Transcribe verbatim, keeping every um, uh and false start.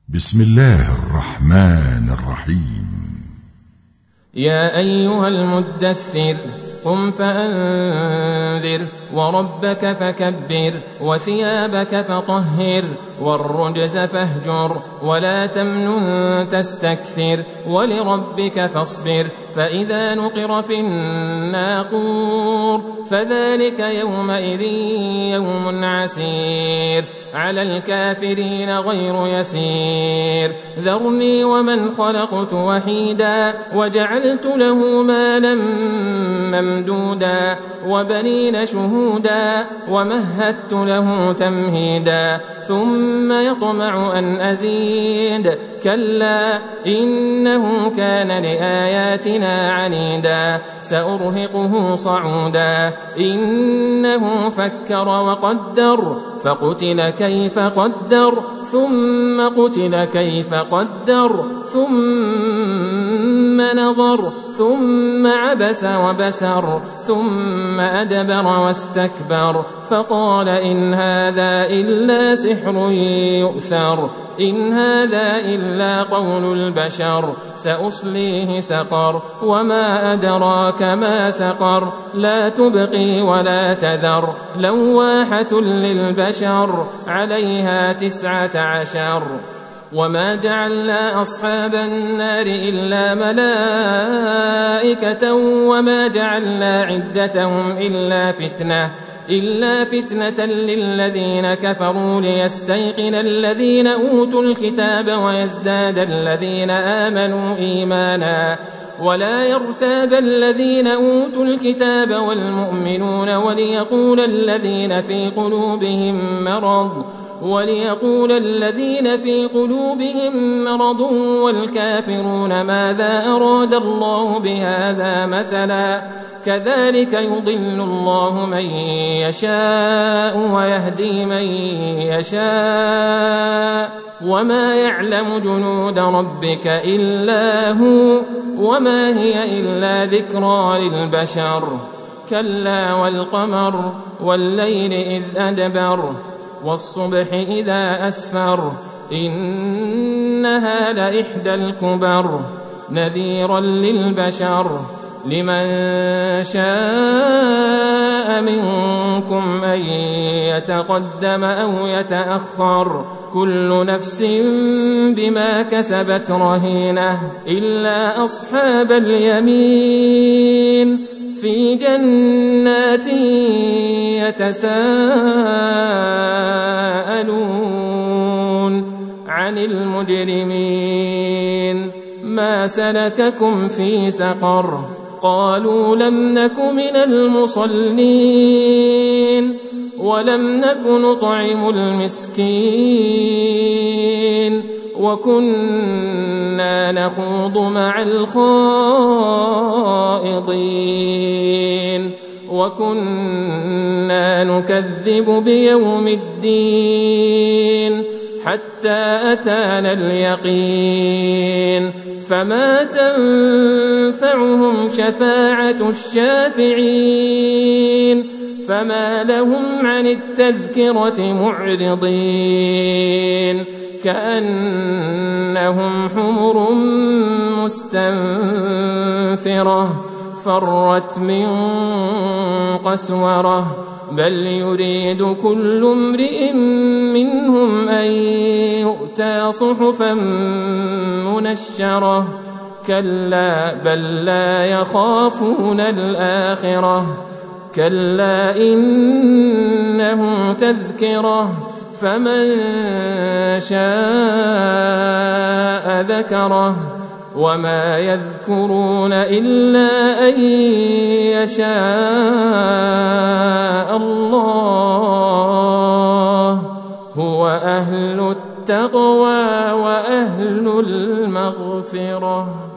بسم الله الرحمن الرحيم. يا أيها المدثر قم فأنذر وربك فكبر وثيابك فطهر والرجز فاهجر ولا تمنن تستكثر ولربك فاصبر فإذا نقر في الناقور فذلك يومئذ يوم عسير على الكافرين غير يسير ذرني ومن خلقت وحيدا وجعلت له مالا ممدودا وبنين شهودا ومهدت له تمهيدا ثم يطمع أن أزيد كلا إنه كان لآياتنا عنيدا سأرهقه صعودا إنه فكر وقدر فقتل كيف قدر ثم قتل كيف قدر ثم نظر ثم عبس وبسر ثم أدبر واستكبر فقال إن هذا إلا سحر يؤثر إن هذا إلا قول البشر سأصليه سقر وما أدراك ما سقر لا تبقي ولا تذر لواحة للبشر عليها تسعة عشر وما جعلنا أصحاب النار إلا ملائكة وما جعلنا عدتهم إلا فتنة إلا فتنة للذين كفروا ليستيقن الذين أوتوا الكتاب ويزداد الذين آمنوا إيمانا ولا يرتاب الذين أوتوا الكتاب والمؤمنون وليقول الذين في قلوبهم مرض وليقول الذين في قلوبهم مرض والكافرون ماذا أراد الله بهذا مثلا كذلك يضل الله من يشاء ويهدي من يشاء وما يعلم جنود ربك إلا هو وما هي إلا ذكرى للبشر كلا والقمر والليل إذ أدبر والصبح إذا أسفر إنها لإحدى الكبر نذيرا للبشر لمن شاء منكم أن يتقدم أو يتأخر كل نفس بما كسبت رهينة إلا أصحاب اليمين في جنات يتساءلون عن المجرمين ما سلككم في سقر قالوا لم نك من المصلين ولم نك نطعم المسكين وكنا نخوض مع الخائضين وكنا نكذب بيوم الدين حتى أتانا اليقين فما تنفعهم شفاعة الشافعين فما لهم عن التذكرة معرضين كأنهم حمر مستنفرة فرت من قسورة بل يريد كل امرئ منهم أن يؤتى صحفا منشرة كلا بل لا يخافون الآخرة كلا إنه تذكرة فمن شاء ذكره وما يذكرون إلا أن يشاء الله هو أهل التقوى وأهل المغفرة.